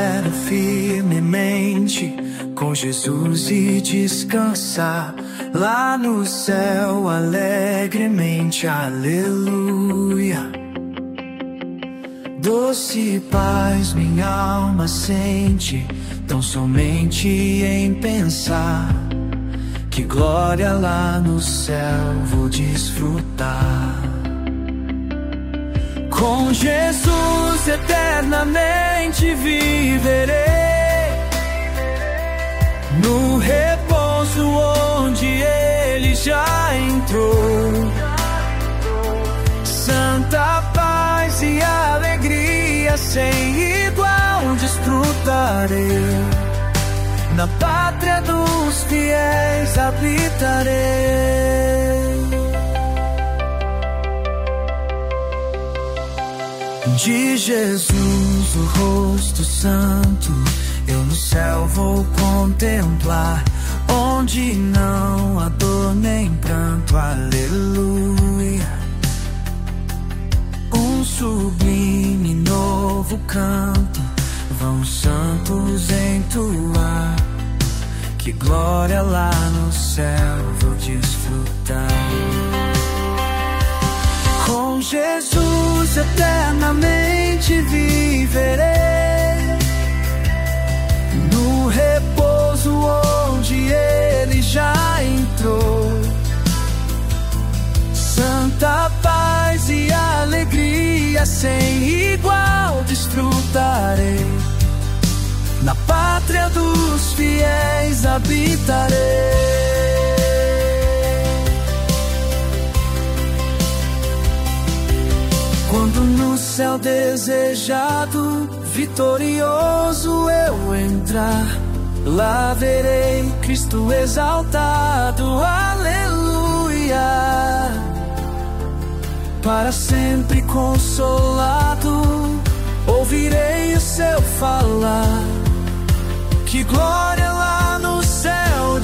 espera firmemente com Jesus e descansar lá no céu alegremente, aleluia. Doce paz minha alma sente, tão somente em pensar que glória lá no céu vou desfrutar. Com Jesus eternamente viverei, no repouso onde Ele já entrou. Santa paz e alegria sem igual desfrutarei, na pátria dos fiéis habitarei. De Jesus o rosto santo eu no céu vou contemplar, onde não há dor nem pranto, aleluia. Um sublime novo canto vão os santos entoar, que glória lá no céu vou desfrutar. Com Jesus eternamente viverei, no repouso onde Ele já entrou. Santa paz e alegria sem igual desfrutarei, na pátria dos fiéis habitarei. Quando no céu desejado, vitorioso eu entrar, lá verei Cristo exaltado, aleluia. Para sempre consolado, ouvirei o seu falar, que glória lá no céu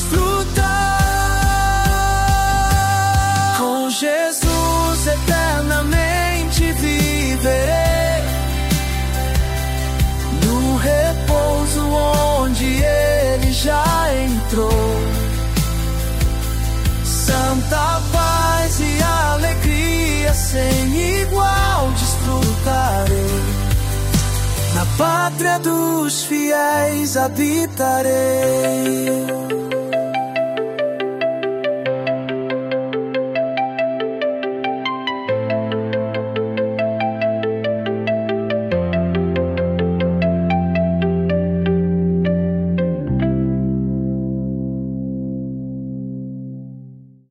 desfrutar. Com Jesus eternamente viverei, no repouso onde Ele já entrou. Santa paz e alegria sem igual desfrutarei, na pátria dos fiéis habitarei.